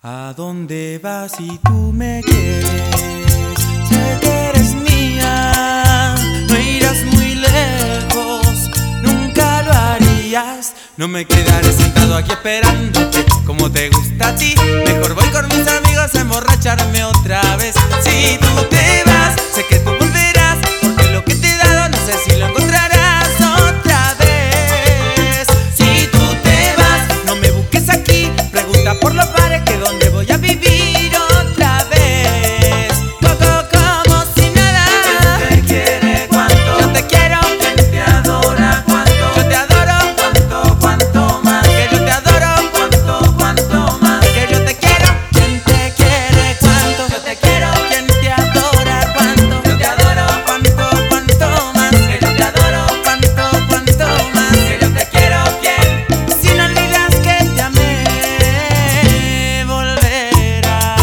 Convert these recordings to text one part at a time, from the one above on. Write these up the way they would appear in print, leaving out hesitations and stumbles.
¿A dónde vas si tú me quieres? Sé que eres mía, no irás muy lejos, nunca lo harías. No me quedaré sentado aquí esperándote como te gusta a ti. Mejor voy con mis amigos a emborracharme otra vez. Si tú te vas, sé que tú volverás, porque lo que te he dado no sé si lo encontrarás otra vez. Si tú te vas, no me busques aquí, pregunta por los bares que donde voy a vivir otra vez. Poco como si nada. ¿Quién te quiere cuánto? Yo te quiero. ¿Quién te adora cuánto? Yo te adoro. ¿Cuánto más? Que yo te adoro. ¿Cuánto más? Que yo te quiero. ¿Quién te quiere cuánto? Yo te quiero. ¿Quién te adora cuánto? Yo te adoro. Cuánto más? Que yo te adoro. Cuánto más? Que yo te quiero. ¿Quién? Si no olvidas que te amé, volverás.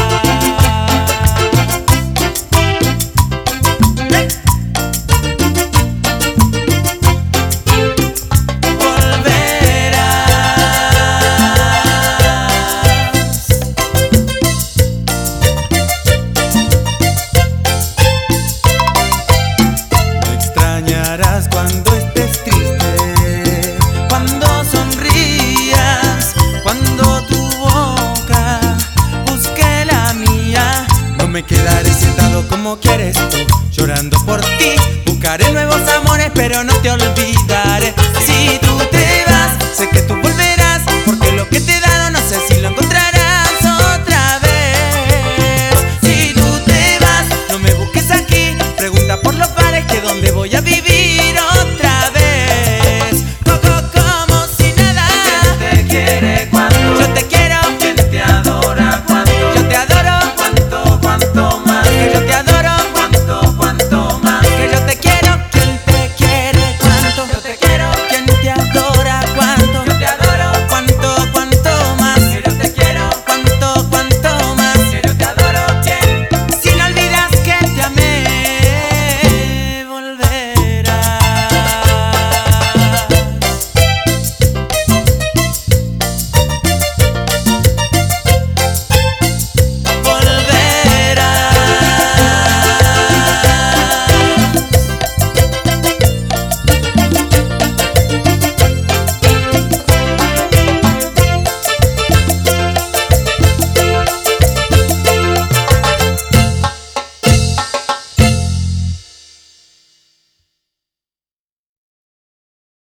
Me extrañarás cuando estés triste, cuando sonrías, cuando tu boca busque la mía. No me quedaré sentado como quieres tú, llorando por ti. Buscaré nuevos amores pero no te olvidaré.